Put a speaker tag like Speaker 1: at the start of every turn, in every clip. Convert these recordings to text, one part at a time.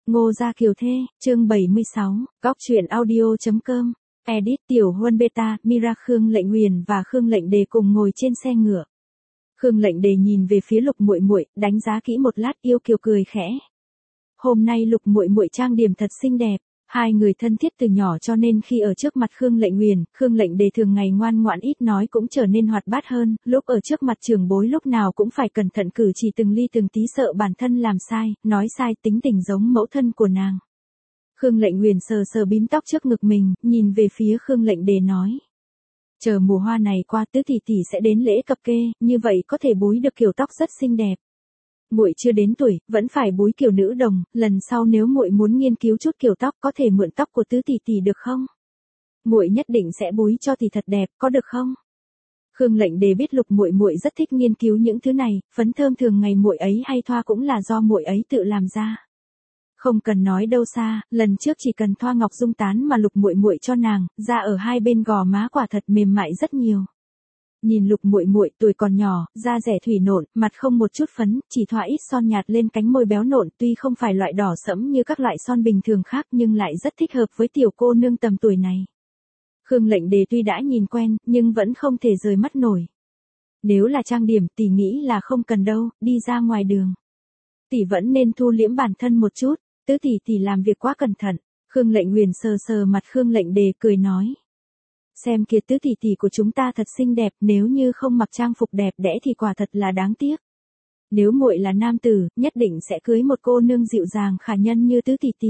Speaker 1: Ngô Gia Kiều Thê, chương 76, góc truyện audio.com, edit Tiểu Huân Beta, Mira Khương Lệnh Huyền và Khương Lệnh Đề cùng ngồi trên xe ngựa. Khương Lệnh Đề nhìn về phía Lục Muội Muội, đánh giá kỹ một lát yêu kiều cười khẽ. Hôm nay Lục Muội Muội trang điểm thật xinh đẹp, hai người thân thiết từ nhỏ cho nên khi ở trước mặt Khương Lệnh Huyền, Khương Lệnh Đề thường ngày ngoan ngoãn ít nói cũng trở nên hoạt bát hơn, lúc ở trước mặt trưởng bối lúc nào cũng phải cẩn thận cử chỉ từng ly từng tí sợ bản thân làm sai, nói sai tính tình giống mẫu thân của nàng. Khương Lệnh Huyền sờ sờ bím tóc trước ngực mình, nhìn về phía Khương Lệnh Đề nói. Chờ mùa hoa này qua tứ tỷ tỷ sẽ đến lễ cập kê, như vậy có thể búi được kiểu tóc rất xinh đẹp. Muội chưa đến tuổi, vẫn phải búi kiểu nữ đồng, lần sau nếu muội muốn nghiên cứu chút kiểu tóc có thể mượn tóc của tứ tỷ tỷ được không? Muội nhất định sẽ búi cho tỷ thật đẹp, có được không? Khương Lệnh Đề biết Lục Muội Muội rất thích nghiên cứu những thứ này, phấn thơm thường ngày muội ấy hay thoa cũng là do muội ấy tự làm ra. Không cần nói đâu xa, lần trước chỉ cần thoa ngọc dung tán mà Lục Muội Muội cho nàng, da ở hai bên gò má quả thật mềm mại rất nhiều. Nhìn Lục Muội Muội tuổi còn nhỏ, da rẻ thủy nộn, mặt không một chút phấn, chỉ thoa ít son nhạt lên cánh môi béo nộn, tuy không phải loại đỏ sẫm như các loại son bình thường khác nhưng lại rất thích hợp với tiểu cô nương tầm tuổi này. Khương Lệnh Đề tuy đã nhìn quen, nhưng vẫn không thể rời mắt nổi. Nếu là trang điểm, tỷ nghĩ là không cần đâu, đi ra ngoài đường. Tỷ vẫn nên thu liễm bản thân một chút, tứ tỷ làm việc quá cẩn thận. Khương Lệnh Huyền sờ sờ mặt Khương Lệnh Đề cười nói. Xem kìa tứ tỷ của chúng ta thật xinh đẹp, nếu như không mặc trang phục đẹp đẽ thì quả thật là đáng tiếc. Nếu muội là nam tử, nhất định sẽ cưới một cô nương dịu dàng khả nhân như tứ tỷ.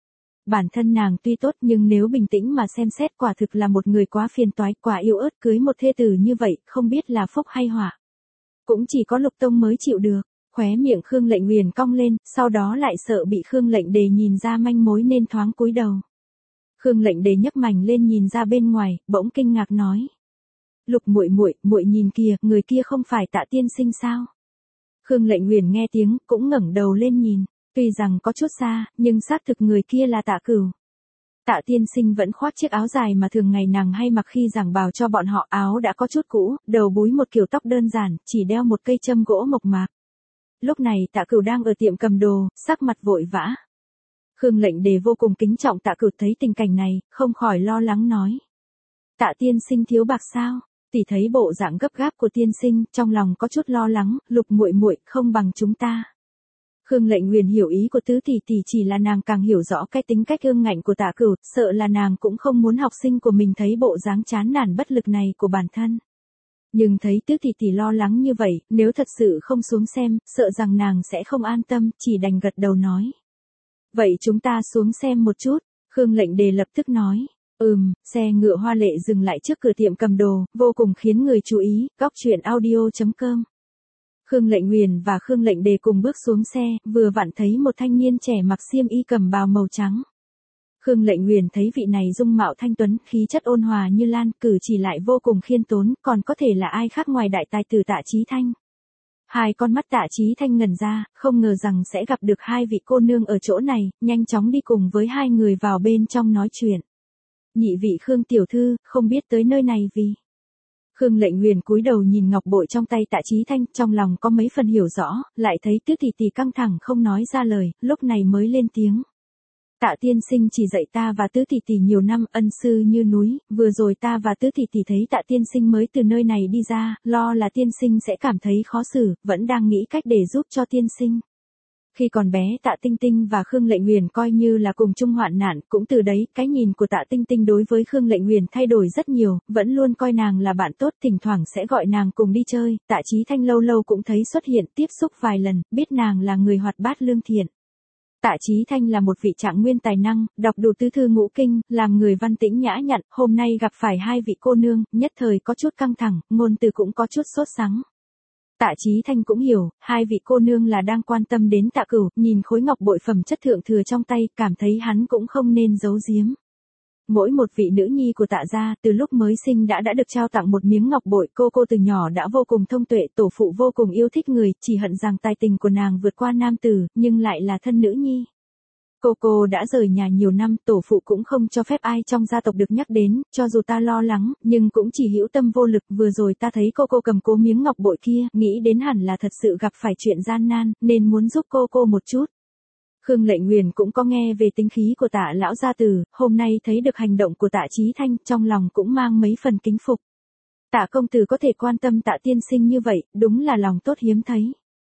Speaker 1: Bản thân nàng tuy tốt nhưng nếu bình tĩnh mà xem xét quả thực là một người quá phiền toái, quả yếu ớt cưới một thê tử như vậy, không biết là phúc hay họa. Cũng chỉ có Lục Tông mới chịu được. Khóe miệng Khương Lệnh Huyền cong lên, sau đó lại sợ bị Khương Lệnh Đề nhìn ra manh mối nên thoáng cúi đầu. Khương Lệnh Đề nhấc mảnh lên nhìn ra bên ngoài, bỗng kinh ngạc nói. Lục Muội Muội, muội nhìn kìa, người kia không phải Tạ tiên sinh sao? Khương Lệnh Huyền nghe tiếng, cũng ngẩng đầu lên nhìn, tuy rằng có chút xa, nhưng xác thực người kia là Tạ Cửu. Tạ tiên sinh vẫn khoác chiếc áo dài mà thường ngày nàng hay mặc khi giảng bào cho bọn họ, áo đã có chút cũ, đầu búi một kiểu tóc đơn giản, chỉ đeo một cây châm gỗ mộc mạc. Lúc này Tạ Cửu đang ở tiệm cầm đồ, sắc mặt vội vã. Khương Lệnh Đề vô cùng kính trọng Tạ Cửu, thấy tình cảnh này, không khỏi lo lắng nói. Tạ tiên sinh thiếu bạc sao? Tỷ thấy bộ dạng gấp gáp của tiên sinh, trong lòng có chút lo lắng, Lục Muội Muội không bằng chúng ta. Khương Lệnh Huyền hiểu ý của tứ tỷ, chỉ là nàng càng hiểu rõ cái tính cách ương ngạnh của Tạ Cửu, sợ là nàng cũng không muốn học sinh của mình thấy bộ dáng chán nản bất lực này của bản thân. Nhưng thấy tứ tỷ lo lắng như vậy, nếu thật sự không xuống xem, sợ rằng nàng sẽ không an tâm, chỉ đành gật đầu nói. Vậy chúng ta xuống xem một chút, Khương Lệnh Đề lập tức nói. Xe ngựa hoa lệ dừng lại trước cửa tiệm cầm đồ, vô cùng khiến người chú ý, góc truyện audio.com. Khương Lệnh Huyền và Khương Lệnh Đề cùng bước xuống xe, vừa vặn thấy một thanh niên trẻ mặc xiêm y cầm bào màu trắng. Khương Lệnh Huyền thấy vị này dung mạo thanh tuấn, khí chất ôn hòa như lan, cử chỉ lại vô cùng khiêm tốn, còn có thể là ai khác ngoài đại tài tử Tạ Chí Thanh. Hai con mắt Tạ Chí Thanh ngẩn ra, không ngờ rằng sẽ gặp được hai vị cô nương ở chỗ này, nhanh chóng đi cùng với hai người vào bên trong nói chuyện. Nhị vị Khương tiểu thư, không biết tới nơi này vì. Khương Lệnh Huyền cúi đầu nhìn ngọc bội trong tay Tạ Chí Thanh, trong lòng có mấy phần hiểu rõ, lại thấy tứ tỷ căng thẳng không nói ra lời, lúc này mới lên tiếng. Tạ tiên sinh chỉ dạy ta và tứ tỷ nhiều năm, ân sư như núi, vừa rồi ta và tứ tỷ thấy Tạ tiên sinh mới từ nơi này đi ra, lo là tiên sinh sẽ cảm thấy khó xử, vẫn đang nghĩ cách để giúp cho tiên sinh. Khi còn bé Tạ Tinh Tinh và Khương Lệnh Huyền coi như là cùng chung hoạn nạn, cũng từ đấy, cái nhìn của Tạ Tinh Tinh đối với Khương Lệnh Huyền thay đổi rất nhiều, vẫn luôn coi nàng là bạn tốt, thỉnh thoảng sẽ gọi nàng cùng đi chơi, Tạ Chí Thanh lâu lâu cũng thấy xuất hiện, tiếp xúc vài lần, biết nàng là người hoạt bát lương thiện. Tạ Chí Thanh là một vị trạng nguyên tài năng, đọc đủ tứ thư ngũ kinh, làm người văn tĩnh nhã nhặn, hôm nay gặp phải hai vị cô nương, nhất thời có chút căng thẳng, ngôn từ cũng có chút sốt sắng. Tạ Chí Thanh cũng hiểu, hai vị cô nương là đang quan tâm đến Tạ Cửu, nhìn khối ngọc bội phẩm chất thượng thừa trong tay, cảm thấy hắn cũng không nên giấu giếm. Mỗi một vị nữ nhi của Tạ gia, từ lúc mới sinh đã được trao tặng một miếng ngọc bội, cô từ nhỏ đã vô cùng thông tuệ, tổ phụ vô cùng yêu thích người, chỉ hận rằng tài tình của nàng vượt qua nam tử, nhưng lại là thân nữ nhi. Cô đã rời nhà nhiều năm, tổ phụ cũng không cho phép ai trong gia tộc được nhắc đến, cho dù ta lo lắng, nhưng cũng chỉ hữu tâm vô lực, vừa rồi ta thấy cô cầm cố miếng ngọc bội kia, nghĩ đến hẳn là thật sự gặp phải chuyện gian nan, nên muốn giúp cô một chút. Khương Lệnh Nguyền cũng có nghe về tính khí của Tạ lão gia tử, hôm nay thấy được hành động của Tạ Chí Thanh, trong lòng cũng mang mấy phần kính phục. Tạ công tử có thể quan tâm Tạ tiên sinh như vậy, đúng là lòng tốt hiếm thấy.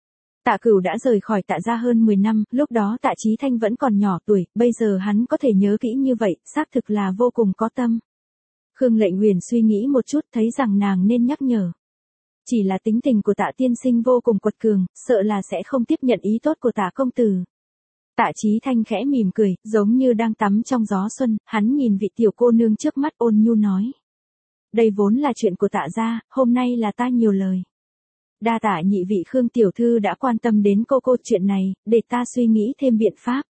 Speaker 1: Tạ Cửu đã rời khỏi Tạ gia hơn 10 năm, lúc đó Tạ Chí Thanh vẫn còn nhỏ tuổi, bây giờ hắn có thể nhớ kỹ như vậy, xác thực là vô cùng có tâm. Khương Lệnh Nguyền suy nghĩ một chút, thấy rằng nàng nên nhắc nhở. Chỉ là tính tình của Tạ tiên sinh vô cùng quật cường, sợ là sẽ không tiếp nhận ý tốt của Tạ công tử. Tạ Chí Thanh khẽ mỉm cười, giống như đang tắm trong gió xuân, hắn nhìn vị tiểu cô nương trước mắt ôn nhu nói. Đây vốn là chuyện của Tạ gia, hôm nay là ta nhiều lời. Đa tạ nhị vị Khương tiểu thư đã quan tâm đến cô chuyện này, để ta suy nghĩ thêm biện pháp.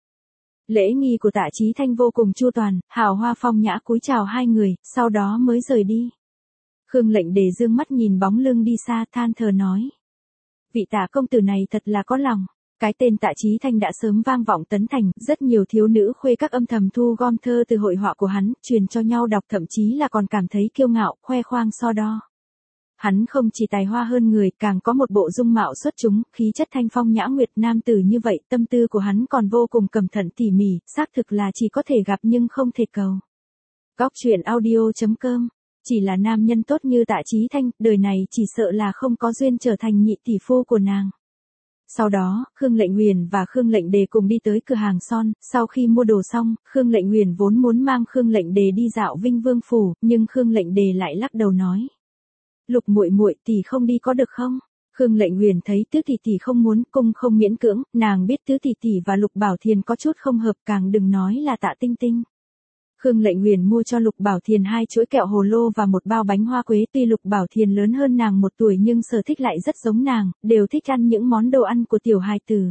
Speaker 1: Lễ nghi của Tạ Chí Thanh vô cùng chu toàn, hào hoa phong nhã cúi chào hai người, sau đó mới rời đi. Khương Lệnh Đề dương mắt nhìn bóng lưng đi xa, than thở nói. Vị Tạ công tử này thật là có lòng. Cái tên Tạ Chí Thanh đã sớm vang vọng tấn thành, rất nhiều thiếu nữ khuê các âm thầm thu gom thơ từ hội họa của hắn, truyền cho nhau đọc, thậm chí là còn cảm thấy kiêu ngạo, khoe khoang so đo. Hắn không chỉ tài hoa hơn người, càng có một bộ dung mạo xuất chúng, khí chất thanh phong nhã nguyệt nam tử như vậy, tâm tư của hắn còn vô cùng cẩn thận tỉ mỉ, xác thực là chỉ có thể gặp nhưng không thể cầu. Góc truyện audio.com. Chỉ là nam nhân tốt như Tạ Chí Thanh, đời này chỉ sợ là không có duyên trở thành nhị tỷ phu của nàng. Sau đó, Khương Lệnh Nguyền và Khương Lệnh Đề cùng đi tới cửa hàng son, sau khi mua đồ xong, Khương Lệnh Nguyền vốn muốn mang Khương Lệnh Đề đi dạo Vinh Vương phủ, nhưng Khương Lệnh Đề lại lắc đầu nói: "Lục muội muội, tỷ không đi có được không?" Khương Lệnh Nguyền thấy Tứ tỷ tỷ không muốn, cung không miễn cưỡng, nàng biết Tứ tỷ tỷ và Lục Bảo Thiền có chút không hợp, càng đừng nói là Tạ Tinh Tinh. Khương Lệnh Nguyền mua cho Lục Bảo Thiền 2 chuỗi kẹo hồ lô và một bao bánh hoa quế, tuy Lục Bảo Thiền lớn hơn nàng 1 tuổi nhưng sở thích lại rất giống nàng, đều thích ăn những món đồ ăn của tiểu hài tử.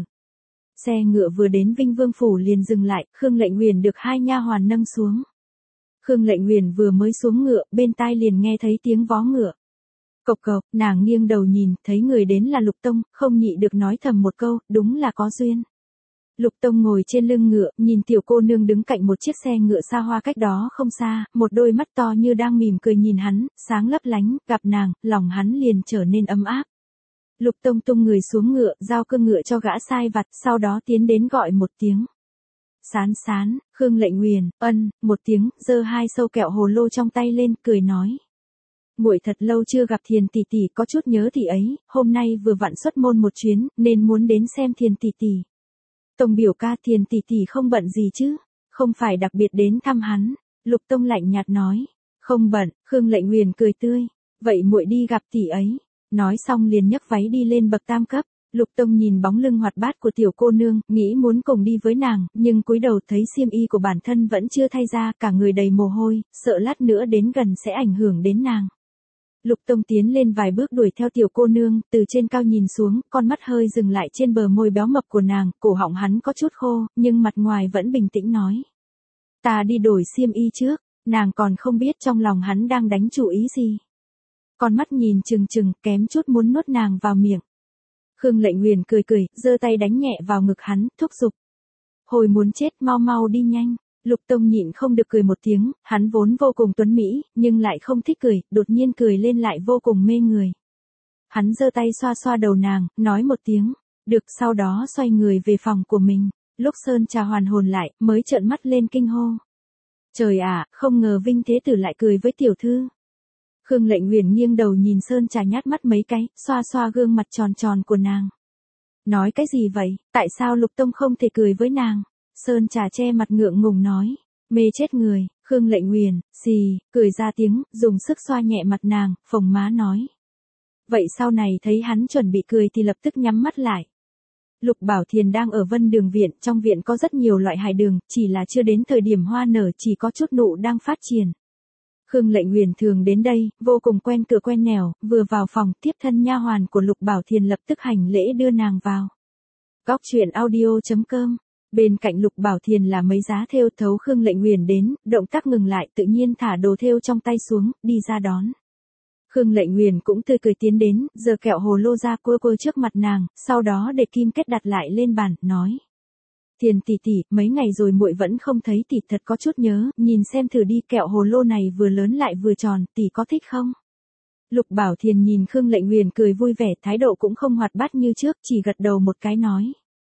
Speaker 1: Xe ngựa vừa đến Vinh Vương phủ liền dừng lại, Khương Lệnh Nguyền được 2 nha hoàn nâng xuống. Khương Lệnh Nguyền vừa mới xuống ngựa, bên tai liền nghe thấy tiếng vó ngựa. Cộc cộc, nàng nghiêng đầu nhìn, thấy người đến là Lục Tông, không nhị được nói thầm một câu, đúng là có duyên. Lục Tông ngồi trên lưng ngựa, nhìn tiểu cô nương đứng cạnh một chiếc xe ngựa xa hoa cách đó không xa, một đôi mắt to như đang mỉm cười nhìn hắn, sáng lấp lánh, gặp nàng, lòng hắn liền trở nên ấm áp. Lục Tông tung người xuống ngựa, giao cương ngựa cho gã sai vặt, sau đó tiến đến gọi một tiếng. Sán sán, Khương Lệnh Nguyền, một tiếng, giơ 2 sâu kẹo hồ lô trong tay lên, cười nói. Muội thật lâu chưa gặp Thiền tỷ tỷ, có chút nhớ tỷ ấy, hôm nay vừa vặn xuất môn một chuyến, nên muốn đến xem Thiền tỷ tỷ. Tông biểu ca, Thiền tỷ tỷ không bận gì chứ? Không phải đặc biệt đến thăm hắn. Lục Tông lạnh nhạt nói. Không bận. Khương Lệnh Nguyền cười tươi. Vậy muội đi gặp tỷ ấy. Nói xong liền nhấc váy đi lên bậc tam cấp. Lục Tông nhìn bóng lưng hoạt bát của tiểu cô nương, nghĩ muốn cùng đi với nàng, nhưng cúi đầu thấy xiêm y của bản thân vẫn chưa thay ra, cả người đầy mồ hôi, sợ lát nữa đến gần sẽ ảnh hưởng đến nàng. Lục Tông tiến lên vài bước đuổi theo tiểu cô nương, từ trên cao nhìn xuống, con mắt hơi dừng lại trên bờ môi béo mập của nàng, cổ họng hắn có chút khô, nhưng mặt ngoài vẫn bình tĩnh nói. Ta đi đổi xiêm y trước, nàng còn không biết trong lòng hắn đang đánh chủ ý gì. Con mắt nhìn trừng trừng, kém chút muốn nuốt nàng vào miệng. Khương Lệnh Nguyền cười cười, giơ tay đánh nhẹ vào ngực hắn, thúc giục. Hồi muốn chết, mau mau đi nhanh. Lục Tông nhịn không được cười một tiếng, hắn vốn vô cùng tuấn mỹ, nhưng lại không thích cười, đột nhiên cười lên lại vô cùng mê người. Hắn giơ tay xoa xoa đầu nàng, nói một tiếng, được, sau đó xoay người về phòng của mình. Lúc Sơn Trà hoàn hồn lại, mới trợn mắt lên kinh hô. Trời ạ, không ngờ Vinh Thế Tử lại cười với tiểu thư. Khương Lệnh Nguyền nghiêng đầu nhìn Sơn Trà nhát mắt mấy cái, xoa xoa gương mặt tròn tròn của nàng. Nói cái gì vậy, tại sao Lục Tông không thể cười với nàng? Sơn Trà che mặt ngượng ngùng nói, mê chết người. Khương Lệnh Nguyền, xì, cười ra tiếng, dùng sức xoa nhẹ mặt nàng, phồng má nói. Vậy sau này thấy hắn chuẩn bị cười thì lập tức nhắm mắt lại. Lục Bảo Thiền đang ở Vân Đường viện, trong viện có rất nhiều loại hài đường, chỉ là chưa đến thời điểm hoa nở, chỉ có chút nụ đang phát triển. Khương Lệnh Nguyền thường đến đây, vô cùng quen cửa quen nẻo, vừa vào phòng, tiếp thân nha hoàn của Lục Bảo Thiền lập tức hành lễ đưa nàng vào. Góc truyện audio.com. Bên cạnh Lục Bảo Thiền là mấy giá thêu, thấu Khương Lệnh Nguyền đến, động tác ngừng lại, tự nhiên thả đồ thêu trong tay xuống, đi ra đón. Khương Lệnh Nguyền cũng tươi cười tiến đến, giơ kẹo hồ lô ra cua trước mặt nàng, sau đó để kim kết đặt lại lên bàn, nói. Thiền tỷ tỷ, mấy ngày rồi muội vẫn không thấy tỷ, thật có chút nhớ, nhìn xem thử đi, kẹo hồ lô này vừa lớn lại vừa tròn, tỷ có thích không? Lục Bảo Thiền nhìn Khương Lệnh Nguyền cười vui vẻ, thái độ cũng không hoạt bát như trước, chỉ gật đầu một cái nói.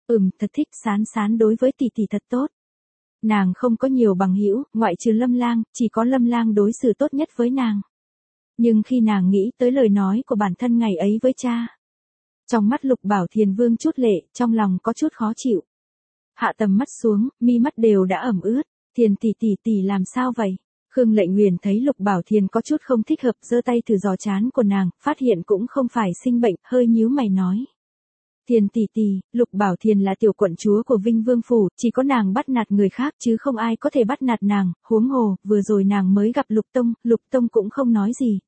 Speaker 1: Thật thích, Sán Sán đối với tỷ tỷ thật tốt. Nàng không có nhiều bằng hữu, ngoại trừ Lâm Lang, chỉ có Lâm Lang đối xử tốt nhất với nàng. Nhưng khi nàng nghĩ tới lời nói của bản thân ngày ấy với cha, trong mắt Lục Bảo Thiền vương chút lệ, trong lòng có chút khó chịu. Hạ tầm mắt xuống, mi mắt đều đã ẩm ướt. Thiền tỷ làm sao vậy? Khương Lệnh Nguyền thấy Lục Bảo Thiền có chút không thích hợp, giơ tay thử dò trán của nàng, phát hiện cũng không phải sinh bệnh, hơi nhíu mày nói. Thiền tỷ, Lục Bảo Thiền là tiểu quận chúa của Vinh Vương Phủ, chỉ có nàng bắt nạt người khác chứ không ai có thể bắt nạt nàng, huống hồ, vừa rồi nàng mới gặp Lục Tông cũng không nói gì,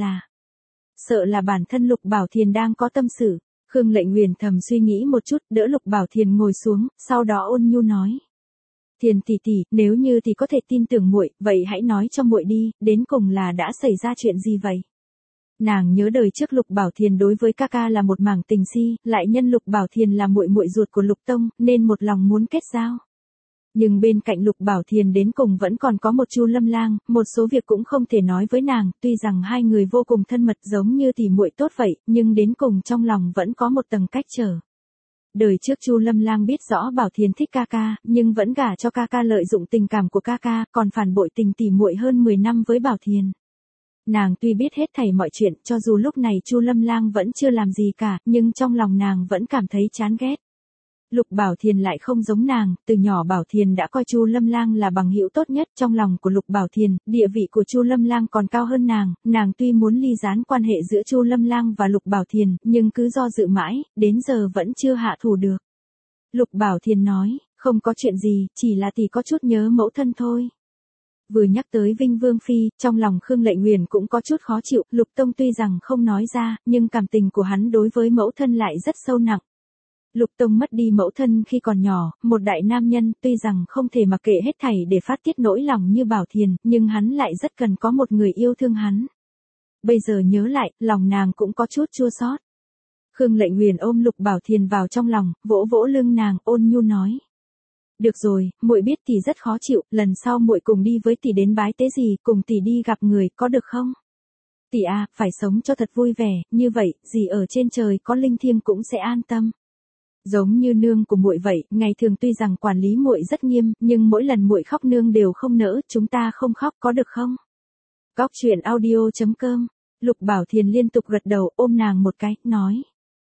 Speaker 1: sợ là bản thân Lục Bảo Thiền đang có tâm sự. Khương Lệnh Nguyền thầm suy nghĩ một chút, đỡ Lục Bảo Thiền ngồi xuống, sau đó ôn nhu nói. Thiền tỷ, nếu như thì có thể tin tưởng muội, vậy hãy nói cho muội đi, đến cùng là đã xảy ra chuyện gì vậy? Nàng nhớ đời trước Lục Bảo Thiền đối với ca ca là một mảng tình si, lại nhân Lục Bảo Thiền là muội muội ruột của Lục Tông, nên một lòng muốn kết giao. Nhưng bên cạnh Lục Bảo Thiền đến cùng vẫn còn có một Chu Lâm Lang, một số việc cũng không thể nói với nàng, tuy rằng hai người vô cùng thân mật giống như tỉ muội tốt vậy, nhưng đến cùng trong lòng vẫn có một tầng cách trở. Đời trước Chu Lâm Lang biết rõ Bảo Thiền thích ca ca, nhưng vẫn gả cho ca ca lợi dụng tình cảm của ca ca, còn phản bội tình tỉ muội hơn 10 năm với Bảo Thiền. Nàng tuy biết hết thảy mọi chuyện, cho dù lúc này Chu Lâm Lang vẫn chưa làm gì cả, nhưng trong lòng nàng vẫn cảm thấy chán ghét. Lục Bảo Thiền lại không giống nàng, từ nhỏ Bảo Thiền đã coi Chu Lâm Lang là bằng hữu tốt nhất, trong lòng của Lục Bảo Thiền, địa vị của Chu Lâm Lang còn cao hơn nàng tuy muốn ly gián quan hệ giữa Chu Lâm Lang và Lục Bảo Thiền, nhưng cứ do dự mãi, đến giờ vẫn chưa hạ thủ được. Lục Bảo Thiền nói, không có chuyện gì, chỉ là tỷ có chút nhớ mẫu thân thôi. Vừa nhắc tới Vinh Vương Phi, trong lòng Khương Lệnh Nguyền cũng có chút khó chịu, Lục Tông tuy rằng không nói ra, nhưng cảm tình của hắn đối với mẫu thân lại rất sâu nặng. Lục Tông mất đi mẫu thân khi còn nhỏ, một đại nam nhân, tuy rằng không thể mặc kệ hết thảy để phát tiết nỗi lòng như Bảo Thiền, nhưng hắn lại rất cần có một người yêu thương hắn. Bây giờ nhớ lại, lòng nàng cũng có chút chua xót. Khương Lệnh Nguyền ôm Lục Bảo Thiền vào trong lòng, vỗ vỗ lưng nàng, ôn nhu nói. Được rồi, muội biết tỷ rất khó chịu, lần sau muội cùng đi với tỷ đến bái tế gì, cùng tỷ đi gặp người, có được không? Tỷ à, phải sống cho thật vui vẻ, như vậy, gì ở trên trời có linh thiêng cũng sẽ an tâm. Giống như nương của muội vậy, ngày thường tuy rằng quản lý muội rất nghiêm, nhưng mỗi lần muội khóc nương đều không nỡ, chúng ta không khóc có được không? Góc truyện audio.com. Lục Bảo Thiền liên tục gật đầu, ôm nàng một cái, nói.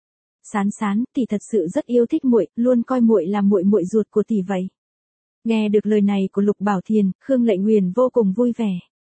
Speaker 1: Sán, tỷ thật sự rất yêu thích muội, luôn coi muội là muội muội ruột của tỷ vậy. Nghe được lời này của Lục Bảo Thiền, Khương Lệnh Nguyền vô cùng vui vẻ.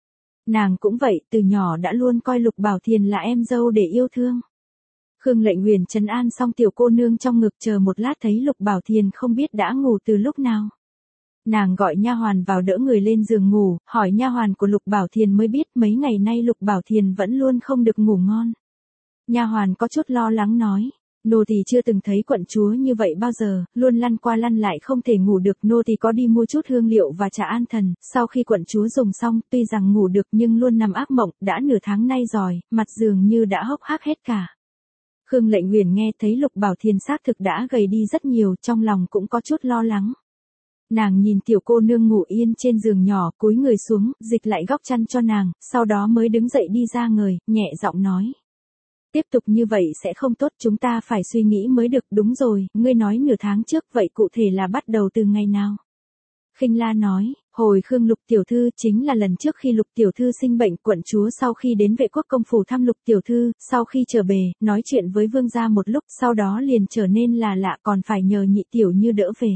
Speaker 1: Nàng cũng vậy, từ nhỏ đã luôn coi Lục Bảo Thiền là em dâu để yêu thương. Khương Lệnh Nguyền trấn an xong tiểu cô nương trong ngực, chờ một lát thấy Lục Bảo Thiền không biết đã ngủ từ lúc nào. Nàng gọi nha hoàn vào đỡ người lên giường ngủ, hỏi nha hoàn của Lục Bảo Thiền mới biết mấy ngày nay Lục Bảo Thiền vẫn luôn không được ngủ ngon. Nha hoàn có chút lo lắng nói, nô tỳ chưa từng thấy quận chúa như vậy bao giờ, luôn lăn qua lăn lại không thể ngủ được, nô tỳ có đi mua chút hương liệu và trà an thần, sau khi quận chúa dùng xong, tuy rằng ngủ được nhưng luôn nằm ác mộng, đã nửa tháng nay rồi, mặt dường như đã hốc hác hết cả. Khương Lệnh Nguyền nghe thấy Lục Bảo Thiền xác thực đã gầy đi rất nhiều, trong lòng cũng có chút lo lắng. Nàng nhìn tiểu cô nương ngủ yên trên giường nhỏ, cúi người xuống, dịch lại góc chăn cho nàng, sau đó mới đứng dậy đi ra người, nhẹ giọng nói. Tiếp tục như vậy sẽ không tốt, chúng ta phải suy nghĩ mới được. Đúng rồi, ngươi nói nửa tháng trước, vậy cụ thể là bắt đầu từ ngày nào? Khinh La nói, hồi Khương Lục tiểu thư chính là lần trước khi Lục tiểu thư sinh bệnh, quận chúa sau khi đến Vệ Quốc công phủ thăm Lục tiểu thư, sau khi trở về, nói chuyện với vương gia một lúc, sau đó liền trở nên là lạ, còn phải nhờ nhị tiểu như đỡ về.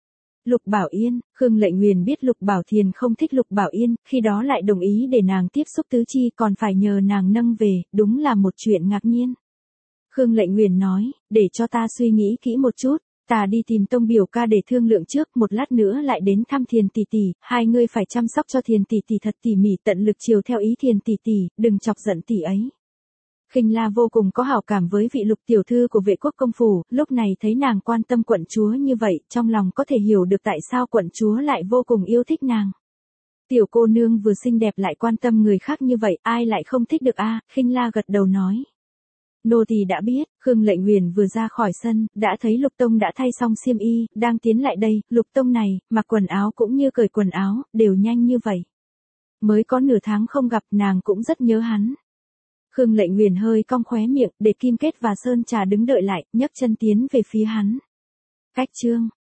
Speaker 1: Lục Bảo Yên, Khương Lệnh Nguyền biết Lục Bảo Thiền không thích Lục Bảo Yên, khi đó lại đồng ý để nàng tiếp xúc tứ chi, còn phải nhờ nàng nâng về, đúng là một chuyện ngạc nhiên. Khương Lệnh Nguyền nói, để cho ta suy nghĩ kỹ một chút, ta đi tìm Tông biểu ca để thương lượng trước, một lát nữa lại đến thăm Thiền tỷ tỷ, hai người phải chăm sóc cho Thiền tỷ tỷ thật tỉ mỉ, tận lực chiều theo ý Thiền tỷ tỷ, đừng chọc giận tỷ ấy. Khinh La vô cùng có hảo cảm với vị Lục tiểu thư của Vệ Quốc công phủ, lúc này thấy nàng quan tâm quận chúa như vậy, trong lòng có thể hiểu được tại sao quận chúa lại vô cùng yêu thích nàng. Tiểu cô nương vừa xinh đẹp lại quan tâm người khác như vậy, ai lại không thích được a? Khinh La gật đầu nói. Nô tỳ đã biết. Khương Lệnh Nguyền vừa ra khỏi sân, đã thấy Lục Tông đã thay xong xiêm y, đang tiến lại đây. Lục Tông này, mặc quần áo cũng như cởi quần áo, đều nhanh như vậy. Mới có nửa tháng không gặp, nàng cũng rất nhớ hắn. Khương Lệnh Nguyền hơi cong khóe miệng, để Kim Kết và Sơn Trà đứng đợi lại, nhấc chân tiến về phía hắn. Cách chương